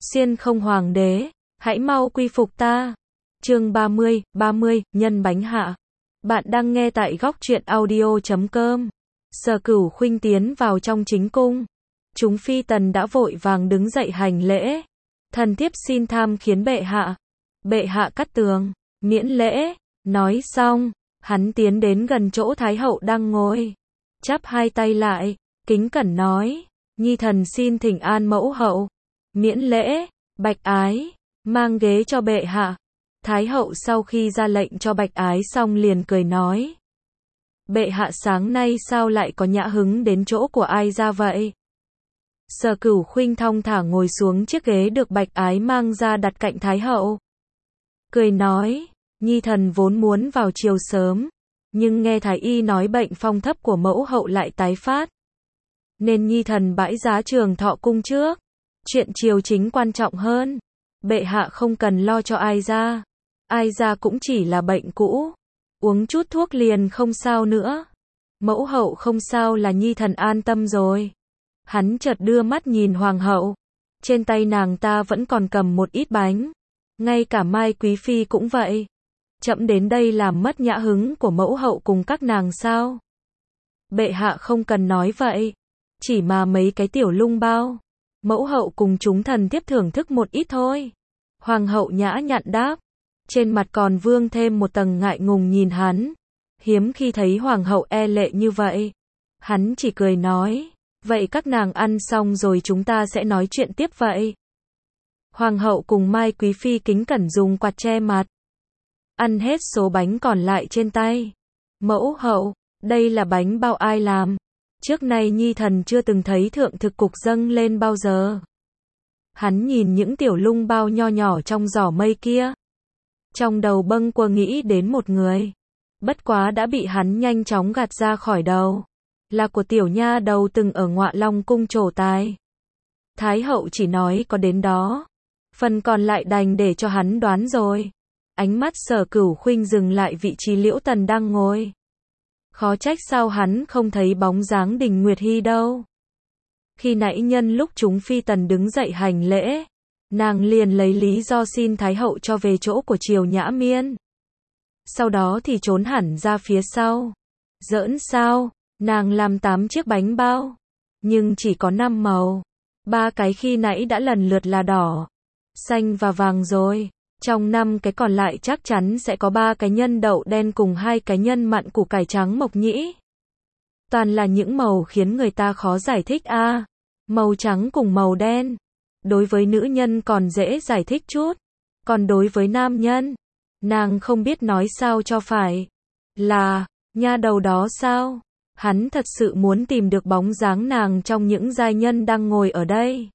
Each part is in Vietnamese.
Xiên không hoàng đế, hãy mau quy phục ta. Chương 30, nhân bánh hạ. Bạn đang nghe tại góc truyện audio.com. Sở Cửu Khuynh tiến vào trong chính cung. Chúng phi tần đã vội vàng đứng dậy hành lễ. Thần thiếp xin tham kiến bệ hạ. Bệ hạ cắt tường, miễn lễ. Nói xong, hắn tiến đến gần chỗ Thái hậu đang ngồi. Chắp hai tay lại, kính cẩn nói, nhi thần xin thỉnh an mẫu hậu. Miễn lễ, Bạch Ái, mang ghế cho bệ hạ. Thái hậu sau khi ra lệnh cho Bạch Ái xong liền cười nói. Bệ hạ sáng nay sao lại có nhã hứng đến chỗ của ai ra vậy? Sở Cửu Khuynh thong thả ngồi xuống chiếc ghế được Bạch Ái mang ra đặt cạnh Thái hậu. Cười nói, nhi thần vốn muốn vào triều sớm, nhưng nghe thái y nói bệnh phong thấp của mẫu hậu lại tái phát. Nên nhi thần bãi giá Trường Thọ cung trước. Chuyện triều chính quan trọng hơn. Bệ hạ không cần lo cho ai ra. Ai ra cũng chỉ là bệnh cũ. Uống chút thuốc liền không sao nữa. Mẫu hậu không sao là nhi thần an tâm rồi. Hắn chợt đưa mắt nhìn hoàng hậu. Trên tay nàng ta vẫn còn cầm một ít bánh. Ngay cả Mai Quý Phi cũng vậy. Chậm đến đây làm mất nhã hứng của mẫu hậu cùng các nàng sao? Bệ hạ không cần nói vậy. Chỉ mà mấy cái tiểu lung bao. Mẫu hậu cùng chúng thần thiếp thưởng thức một ít thôi. Hoàng hậu nhã nhặn đáp. Trên mặt còn vương thêm một tầng ngại ngùng nhìn hắn. Hiếm khi thấy hoàng hậu e lệ như vậy. Hắn chỉ cười nói. Vậy các nàng ăn xong rồi chúng ta sẽ nói chuyện tiếp vậy. Hoàng hậu cùng Mai Quý Phi kính cẩn dùng quạt che mặt. Ăn hết số bánh còn lại trên tay. Mẫu hậu, đây là bánh bao ai làm? Trước nay nhi thần chưa từng thấy thượng thực cục dâng lên bao giờ. Hắn nhìn những tiểu lung bao nho nhỏ trong giỏ mây kia. Trong đầu bâng quơ nghĩ đến một người. Bất quá đã bị hắn nhanh chóng gạt ra khỏi đầu. Là của tiểu nha đầu từng ở Ngọa Long cung trổ tài. Thái hậu chỉ nói có đến đó. Phần còn lại đành để cho hắn đoán rồi. Ánh mắt Sở Cửu Khuynh dừng lại vị trí Liễu Tần đang ngồi. Khó trách sao hắn không thấy bóng dáng Đình Nguyệt Hi đâu. Khi nãy nhân lúc chúng phi tần đứng dậy hành lễ, nàng liền lấy lý do xin Thái hậu cho về chỗ của Triều Nhã Miên. Sau đó thì trốn hẳn ra phía sau. Giỡn sao, nàng làm 8 chiếc bánh bao, nhưng chỉ có 5 màu. 3 cái khi nãy đã lần lượt là đỏ, xanh và vàng rồi. Trong 5 cái còn lại chắc chắn sẽ có 3 cái nhân đậu đen cùng 2 cái nhân mặn củ cải trắng mộc nhĩ. Toàn là những màu khiến người ta khó giải thích a. Màu trắng cùng màu đen. Đối với nữ nhân còn dễ giải thích chút. Còn đối với nam nhân, nàng không biết nói sao cho phải. Là, nha đầu đó sao? Hắn thật sự muốn tìm được bóng dáng nàng trong những giai nhân đang ngồi ở đây.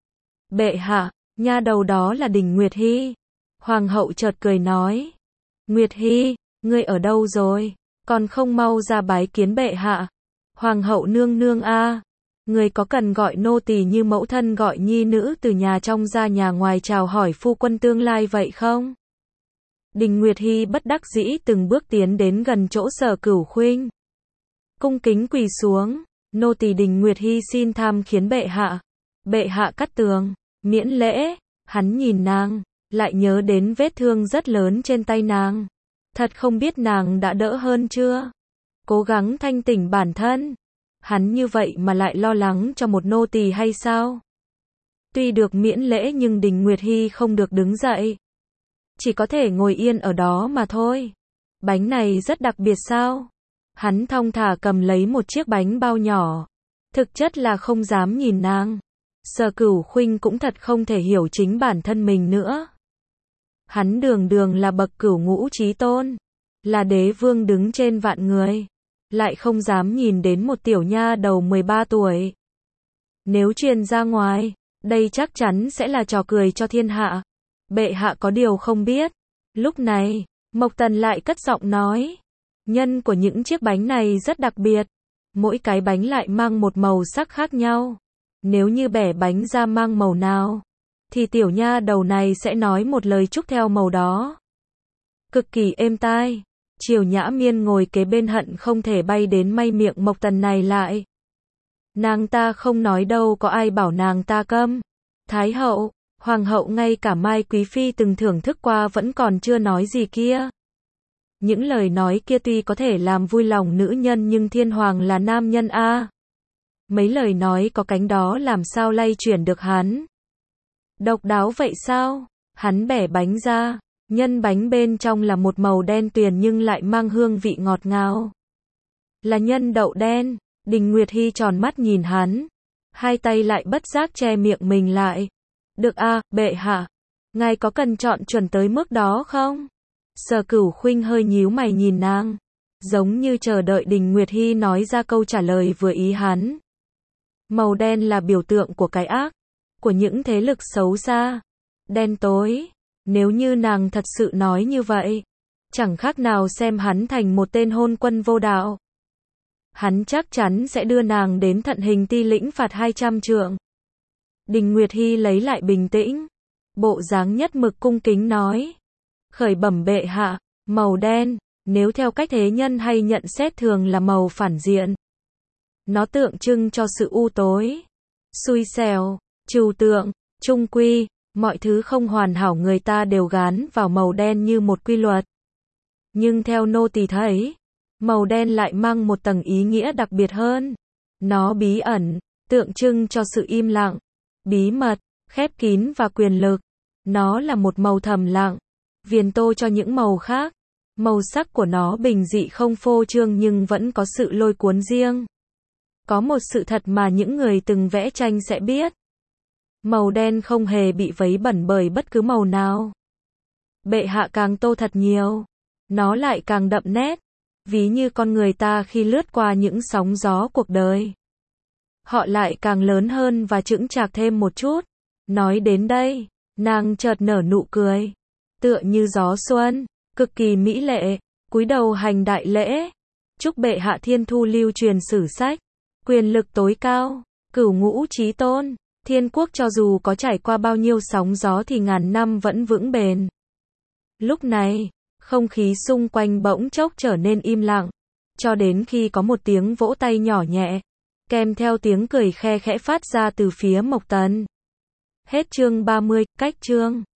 Bệ hạ, nha đầu đó là Đình Nguyệt Hi. Hoàng hậu chợt cười nói. Nguyệt Hi, ngươi ở đâu rồi? Còn không mau ra bái kiến bệ hạ. Hoàng hậu nương nương a, người có cần gọi nô tỳ như mẫu thân gọi nhi nữ từ nhà trong ra nhà ngoài chào hỏi phu quân tương lai vậy không? Đình Nguyệt Hi bất đắc dĩ từng bước tiến đến gần chỗ Sở Cửu Khuynh. Cung kính quỳ xuống, nô tỳ Đình Nguyệt Hi xin tham kiến bệ hạ. Bệ hạ cắt tường, miễn lễ. Hắn nhìn nàng, lại nhớ đến vết thương rất lớn trên tay nàng. Thật không biết nàng đã đỡ hơn chưa? Cố gắng thanh tỉnh bản thân. Hắn như vậy mà lại lo lắng cho một nô tỳ hay sao? Tuy được miễn lễ nhưng Đình Nguyệt Hi không được đứng dậy. Chỉ có thể ngồi yên ở đó mà thôi. Bánh này rất đặc biệt sao? Hắn thong thả cầm lấy một chiếc bánh bao nhỏ. Thực chất là không dám nhìn nàng. Sở Cửu Khuynh cũng thật không thể hiểu chính bản thân mình nữa. Hắn đường đường là bậc cửu ngũ chí tôn. Là đế vương đứng trên vạn người. Lại không dám nhìn đến một tiểu nha đầu 13 tuổi. Nếu truyền ra ngoài, đây chắc chắn sẽ là trò cười cho thiên hạ. Bệ hạ có điều không biết. Lúc này, Mộc Tần lại cất giọng nói. Nhân của những chiếc bánh này rất đặc biệt. Mỗi cái bánh lại mang một màu sắc khác nhau. Nếu như bẻ bánh ra mang màu nào, thì tiểu nha đầu này sẽ nói một lời chúc theo màu đó. Cực kỳ êm tai. Triều Nhã Miên ngồi kế bên hận không thể bay đến may miệng Mộc Tần này lại. Nàng ta không nói đâu có ai bảo nàng ta câm. Thái hậu, Hoàng hậu ngay cả Mai Quý Phi từng thưởng thức qua vẫn còn chưa nói gì kia. Những lời nói kia tuy có thể làm vui lòng nữ nhân nhưng thiên hoàng là nam nhân a. Mấy lời nói có cánh đó làm sao lay chuyển được hắn. Độc đáo vậy sao? Hắn bẻ bánh ra, nhân bánh bên trong là một màu đen tuyền nhưng lại mang hương vị ngọt ngào. Là nhân đậu đen. Đình Nguyệt Hi tròn mắt nhìn hắn, hai tay lại bất giác che miệng mình lại. Được a, bệ hạ. Ngài có cần chọn chuẩn tới mức đó không? Sở Cửu Khuynh hơi nhíu mày nhìn nàng, giống như chờ đợi Đình Nguyệt Hi nói ra câu trả lời vừa ý hắn. Màu đen là biểu tượng của cái ác, của những thế lực xấu xa, đen tối. Nếu như nàng thật sự nói như vậy, chẳng khác nào xem hắn thành một tên hôn quân vô đạo. Hắn chắc chắn sẽ đưa nàng đến Thận Hình Ti lĩnh phạt 200 trượng. Đình Nguyệt Hi lấy lại bình tĩnh, bộ dáng nhất mực cung kính nói. Khởi bẩm bệ hạ, màu đen, nếu theo cách thế nhân hay nhận xét thường là màu phản diện. Nó tượng trưng cho sự u tối, xui xẻo, trừu tượng, trung quy, mọi thứ không hoàn hảo người ta đều gán vào màu đen như một quy luật. Nhưng theo nô tỳ thấy, màu đen lại mang một tầng ý nghĩa đặc biệt hơn. Nó bí ẩn, tượng trưng cho sự im lặng, bí mật, khép kín và quyền lực. Nó là một màu thầm lặng, viền tô cho những màu khác. Màu sắc của nó bình dị không phô trương nhưng vẫn có sự lôi cuốn riêng. Có một sự thật mà những người từng vẽ tranh sẽ biết. Màu đen không hề bị vấy bẩn bởi bất cứ màu nào. Bệ hạ càng tô thật nhiều, nó lại càng đậm nét. Ví như con người ta khi lướt qua những sóng gió cuộc đời, họ lại càng lớn hơn và chững chạc thêm một chút. Nói đến đây, nàng chợt nở nụ cười, tựa như gió xuân, cực kỳ mỹ lệ, cúi đầu hành đại lễ. Chúc bệ hạ thiên thu lưu truyền sử sách, quyền lực tối cao, cửu ngũ chí tôn, thiên quốc cho dù có trải qua bao nhiêu sóng gió thì ngàn năm vẫn vững bền. Lúc này, không khí xung quanh bỗng chốc trở nên im lặng, cho đến khi có một tiếng vỗ tay nhỏ nhẹ, kèm theo tiếng cười khe khẽ phát ra từ phía Mộc Tần. Hết chương 30, cách chương